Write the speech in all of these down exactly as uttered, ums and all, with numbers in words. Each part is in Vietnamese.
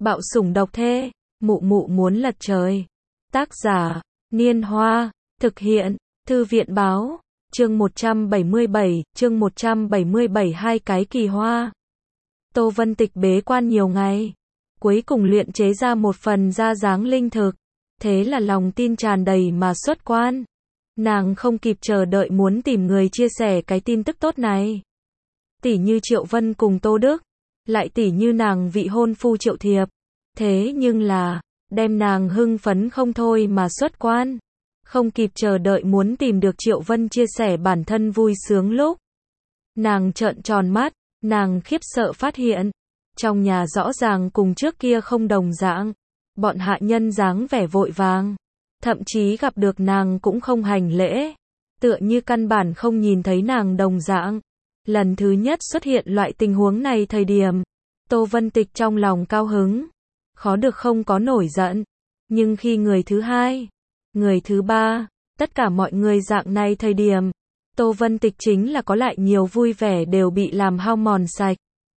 Bạo sủng độc thê, mụ mụ muốn lật trời. Tác giả, Niên Hoa, thực hiện, Thư viện báo, chương một trăm bảy mươi bảy, chương một trăm bảy mươi bảy hai cái kỳ hoa. Tô Vân Tịch bế quan nhiều ngày, cuối cùng luyện chế ra một phần ra dáng linh thực, thế là lòng tin tràn đầy mà xuất quan. Nàng không kịp chờ đợi muốn tìm người chia sẻ cái tin tức tốt này. Tỷ như Triệu Vân cùng Tô Đức, lại tỷ như nàng vị hôn phu Triệu Thiệp. Thế nhưng là, đem nàng hưng phấn không thôi mà xuất quan. Không kịp chờ đợi muốn tìm được Triệu Vân chia sẻ bản thân vui sướng lúc. Nàng trợn tròn mắt, nàng khiếp sợ phát hiện. Trong nhà rõ ràng cùng trước kia không đồng dạng. Bọn hạ nhân dáng vẻ vội vàng. Thậm chí gặp được nàng cũng không hành lễ. Tựa như căn bản không nhìn thấy nàng đồng dạng. Lần thứ nhất xuất hiện loại tình huống này thời điểm. Tô Vân Tịch trong lòng cao hứng. Khó được không có nổi giận. Nhưng khi người thứ hai, người thứ ba, tất cả mọi người dạng này thời điểm, Tô Vân Tịch chính là có lại nhiều vui vẻ đều bị làm hao mòn sạch.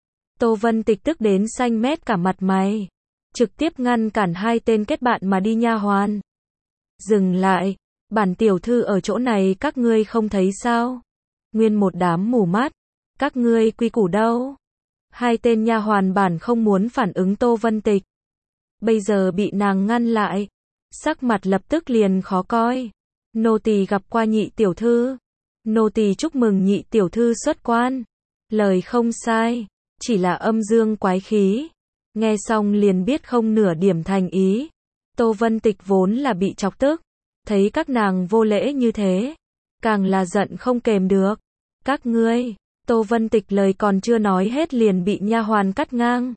Tô Vân Tịch tức đến xanh mét cả mặt mày. Trực tiếp ngăn cản hai tên kết bạn mà đi nha hoàn. Dừng lại, bản tiểu thư ở chỗ này các ngươi không thấy sao? Nguyên một đám mù mắt, các ngươi quy củ đâu? Hai tên nha hoàn bản không muốn phản ứng Tô Vân Tịch. Bây giờ bị nàng ngăn lại, sắc mặt lập tức liền khó coi. Nô tỳ gặp qua nhị tiểu thư. Nô tỳ chúc mừng nhị tiểu thư xuất quan. Lời không sai, chỉ là âm dương quái khí. Nghe xong liền biết không nửa điểm thành ý. Tô Vân Tịch vốn là bị chọc tức, thấy các nàng vô lễ như thế, càng là giận không kềm được. Các ngươi, Tô Vân Tịch lời còn chưa nói hết liền bị nha hoàn cắt ngang.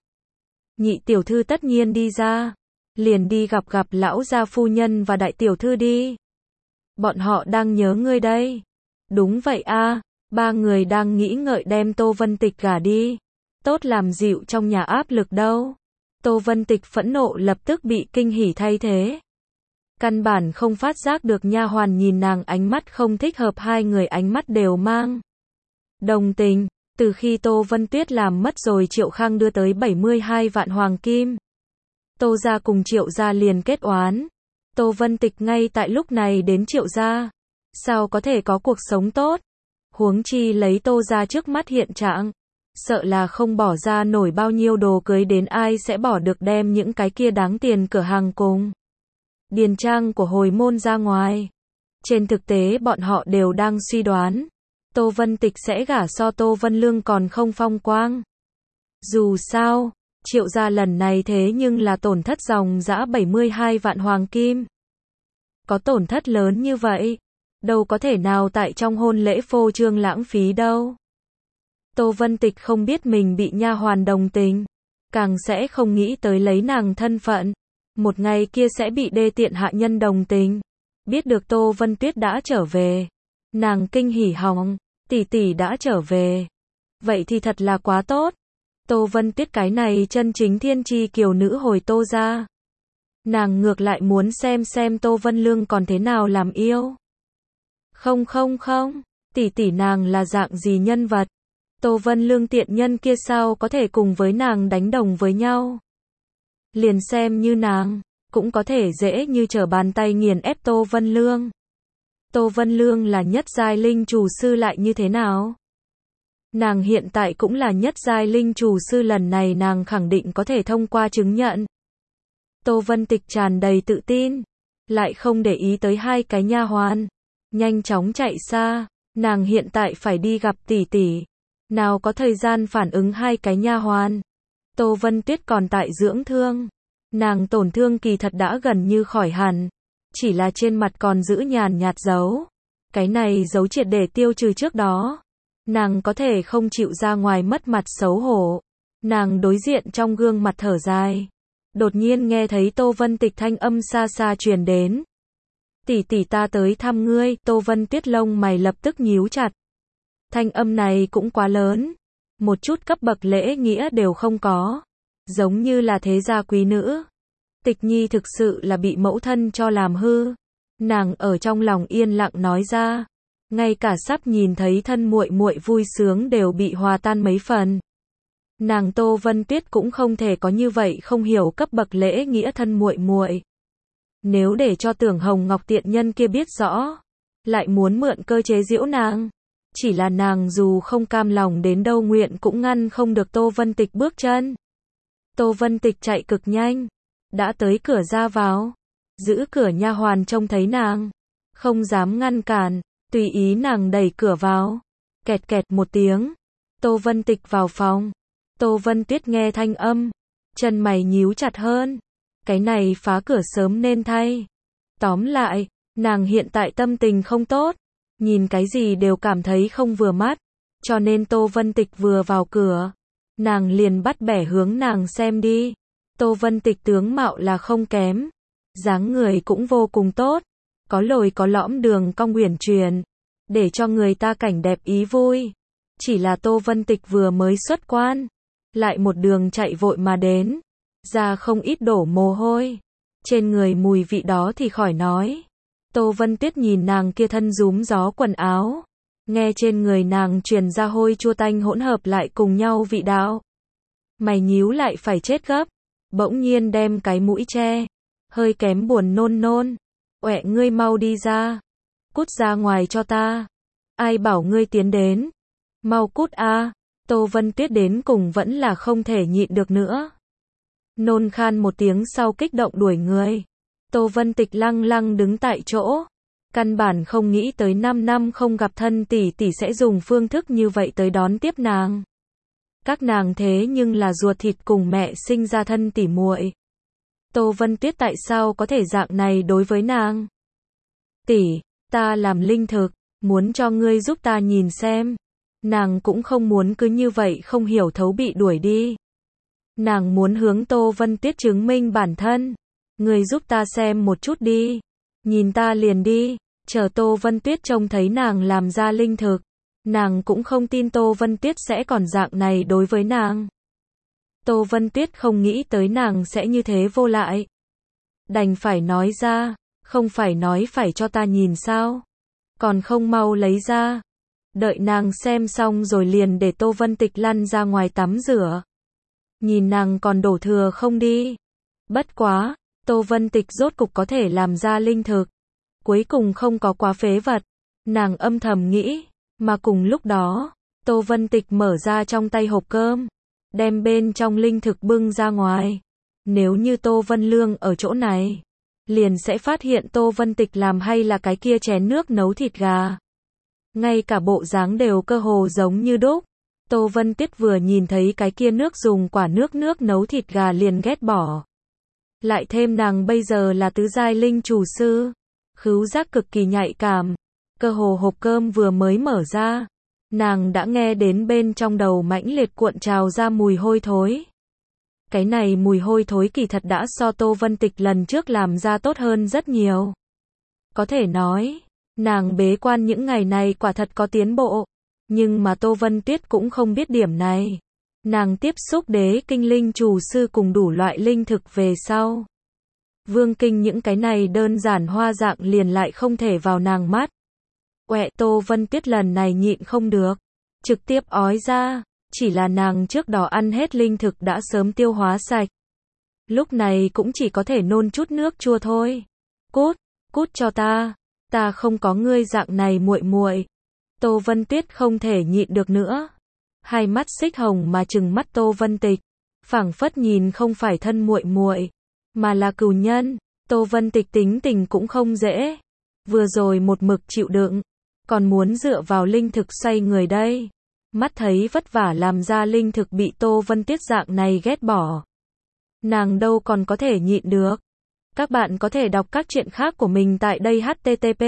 Nhị tiểu thư tất nhiên đi ra, liền đi gặp gặp lão gia phu nhân và đại tiểu thư đi. Bọn họ đang nhớ ngươi đây. Đúng vậy a, ba người đang nghĩ ngợi đem Tô Vân Tịch gả đi. Tốt làm dịu trong nhà áp lực đâu. Tô Vân Tịch phẫn nộ lập tức bị kinh hỉ thay thế. Căn bản không phát giác được nha hoàn nhìn nàng ánh mắt không thích hợp, hai người ánh mắt đều mang đồng tình. Từ khi Tô Vân Tuyết làm mất rồi Triệu Khang đưa tới bảy mươi hai vạn hoàng kim. Tô gia cùng Triệu gia liền kết oán. Tô Vân Tịch ngay tại lúc này đến Triệu gia. Sao có thể có cuộc sống tốt? Huống chi lấy Tô gia trước mắt hiện trạng. Sợ là không bỏ ra nổi bao nhiêu đồ cưới, đến ai sẽ bỏ được đem những cái kia đáng tiền cửa hàng cùng điền trang của hồi môn ra ngoài. Trên thực tế bọn họ đều đang suy đoán. Tô Vân Tịch sẽ gả so Tô Vân Lương còn không phong quang. Dù sao, Triệu gia lần này thế nhưng là tổn thất dòng dã bảy mươi hai vạn hoàng kim. Có tổn thất lớn như vậy, đâu có thể nào tại trong hôn lễ phô trương lãng phí đâu. Tô Vân Tịch không biết mình bị nha hoàn đồng tình, càng sẽ không nghĩ tới lấy nàng thân phận, một ngày kia sẽ bị đê tiện hạ nhân đồng tình. Biết được Tô Vân Tuyết đã trở về, nàng kinh hỉ hỏng, tỷ tỷ đã trở về. Vậy thì thật là quá tốt. Tô Vân Tuyết cái này chân chính thiên chi kiều nữ hồi Tô gia. Nàng ngược lại muốn xem xem Tô Vân Lương còn thế nào làm yêu. Không không không, tỷ tỷ nàng là dạng gì nhân vật? Tô Vân Lương tiện nhân kia sao có thể cùng với nàng đánh đồng với nhau? Liền xem như nàng, cũng có thể dễ như trở bàn tay nghiền ép Tô Vân Lương. Tô Vân Lương là nhất giai linh chủ sư lại như thế nào? Nàng hiện tại cũng là nhất giai linh chủ sư, lần này nàng khẳng định có thể thông qua chứng nhận. Tô Vân Tịch tràn đầy tự tin, lại không để ý tới hai cái nha hoàn, nhanh chóng chạy xa. Nàng hiện tại phải đi gặp tỷ tỷ, nào có thời gian phản ứng hai cái nha hoàn. Tô Vân Tuyết còn tại dưỡng thương, nàng tổn thương kỳ thật đã gần như khỏi hẳn, chỉ là trên mặt còn giữ nhàn nhạt dấu. Cái này dấu triệt để tiêu trừ trước đó, nàng có thể không chịu ra ngoài mất mặt xấu hổ. Nàng đối diện trong gương mặt thở dài, đột nhiên nghe thấy Tô Vân Tịch thanh âm xa xa truyền đến. Tỷ tỷ ta tới thăm ngươi. Tô Vân Tuyết lông mày lập tức nhíu chặt. Thanh âm này cũng quá lớn, một chút cấp bậc lễ nghĩa đều không có, giống như là thế gia quý nữ. Tịch Nhi thực sự là bị mẫu thân cho làm hư. Nàng ở trong lòng yên lặng nói ra, ngay cả sắp nhìn thấy thân muội muội vui sướng đều bị hòa tan mấy phần. Nàng Tô Vân Tuyết cũng không thể có như vậy không hiểu cấp bậc lễ nghĩa thân muội muội. Nếu để cho Tưởng Hồng Ngọc tiện nhân kia biết rõ, lại muốn mượn cơ chế giễu nàng. Chỉ là nàng dù không cam lòng đến đâu nguyện cũng ngăn không được Tô Vân Tịch bước chân. Tô Vân Tịch chạy cực nhanh, đã tới cửa ra vào, giữ cửa nha hoàn trông thấy nàng, không dám ngăn cản, tùy ý nàng đẩy cửa vào. Kẹt kẹt một tiếng, Tô Vân Tịch vào phòng. Tô Vân Tuyết nghe thanh âm, chân mày nhíu chặt hơn. Cái này phá cửa sớm nên thay. Tóm lại, nàng hiện tại tâm tình không tốt, nhìn cái gì đều cảm thấy không vừa mắt, cho nên Tô Vân Tịch vừa vào cửa, nàng liền bắt bẻ hướng nàng xem đi. Tô Vân Tịch tướng mạo là không kém, dáng người cũng vô cùng tốt, có lồi có lõm đường cong uyển chuyển, để cho người ta cảnh đẹp ý vui. Chỉ là Tô Vân Tịch vừa mới xuất quan, lại một đường chạy vội mà đến, ra không ít đổ mồ hôi, trên người mùi vị đó thì khỏi nói. Tô Vân Tuyết nhìn nàng kia thân rúm gió quần áo, nghe trên người nàng truyền ra hôi chua tanh hỗn hợp lại cùng nhau vị đạo. Mày nhíu lại phải chết gấp, bỗng nhiên đem cái mũi che, hơi kém buồn nôn nôn. Oẹ, ngươi mau đi ra, cút ra ngoài cho ta. Ai bảo ngươi tiến đến, mau cút a. Tô Vân Tuyết đến cùng vẫn là không thể nhịn được nữa. Nôn khan một tiếng sau kích động đuổi người. Tô Vân Tịch lăng lăng đứng tại chỗ, căn bản không nghĩ tới năm năm không gặp thân tỷ tỷ sẽ dùng phương thức như vậy tới đón tiếp nàng. Các nàng thế nhưng là ruột thịt cùng mẹ sinh ra thân tỷ muội. Tô Vân Tuyết tại sao có thể dạng này đối với nàng? Tỷ, ta làm linh thực, muốn cho ngươi giúp ta nhìn xem. Nàng cũng không muốn cứ như vậy không hiểu thấu bị đuổi đi. Nàng muốn hướng Tô Vân Tuyết chứng minh bản thân. Ngươi giúp ta xem một chút đi. Nhìn ta liền đi. Chờ Tô Vân Tuyết trông thấy nàng làm ra linh thực, nàng cũng không tin Tô Vân Tuyết sẽ còn dạng này đối với nàng. Tô Vân Tuyết không nghĩ tới nàng sẽ như thế vô lại. Đành phải nói ra, không phải nói phải cho ta nhìn sao? Còn không mau lấy ra. Đợi nàng xem xong rồi liền để Tô Vân Tịch lăn ra ngoài tắm rửa. Nhìn nàng còn đổ thừa không đi. Bất quá, Tô Vân Tịch rốt cục có thể làm ra linh thực. Cuối cùng không có quá phế vật. Nàng âm thầm nghĩ, mà cùng lúc đó, Tô Vân Tịch mở ra trong tay hộp cơm, đem bên trong linh thực bưng ra ngoài. Nếu như Tô Vân Lương ở chỗ này, liền sẽ phát hiện Tô Vân Tịch làm hay là cái kia chén nước nấu thịt gà. Ngay cả bộ dáng đều cơ hồ giống như đúc. Tô Vân Tuyết vừa nhìn thấy cái kia nước dùng quả nước nước nấu thịt gà liền ghét bỏ. Lại thêm nàng bây giờ là tứ giai linh chủ sư, khứu giác cực kỳ nhạy cảm. Cơ hồ hộp cơm vừa mới mở ra, nàng đã nghe đến bên trong đầu mãnh liệt cuộn trào ra mùi hôi thối. Cái này mùi hôi thối kỳ thật đã so Tô Vân Tịch lần trước làm ra tốt hơn rất nhiều. Có thể nói, nàng bế quan những ngày này quả thật có tiến bộ, nhưng mà Tô Vân Tuyết cũng không biết điểm này. Nàng tiếp xúc đế kinh linh chủ sư cùng đủ loại linh thực về sau. Vương kinh những cái này đơn giản hoa dạng liền lại không thể vào nàng mắt. Quẹ, Tô Vân Tuyết lần này nhịn không được, trực tiếp ói ra, chỉ là nàng trước đó ăn hết linh thực đã sớm tiêu hóa sạch. Lúc này cũng chỉ có thể nôn chút nước chua thôi. Cút, cút cho ta, ta không có ngươi dạng này muội muội. Tô Vân Tuyết không thể nhịn được nữa. Hai mắt xích hồng mà trừng mắt Tô Vân Tịch, phảng phất nhìn không phải thân muội muội, mà là cừu nhân. Tô Vân Tịch tính tình cũng không dễ. Vừa rồi một mực chịu đựng, còn muốn dựa vào linh thực xoay người đây. Mắt thấy vất vả làm ra linh thực bị Tô Vân Tuyết dạng này ghét bỏ. Nàng đâu còn có thể nhịn được. Các bạn có thể đọc các truyện khác của mình tại đây h t t p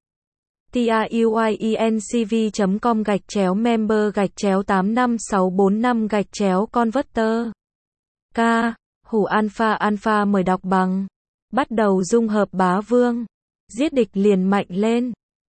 truyencv chấm com gạch chéo member gạch chéo tám năm sáu bốn năm gạch chéo converter. K. Hủ alpha alpha mời đọc bằng. Bắt đầu dung hợp bá vương. Giết địch liền mạnh lên.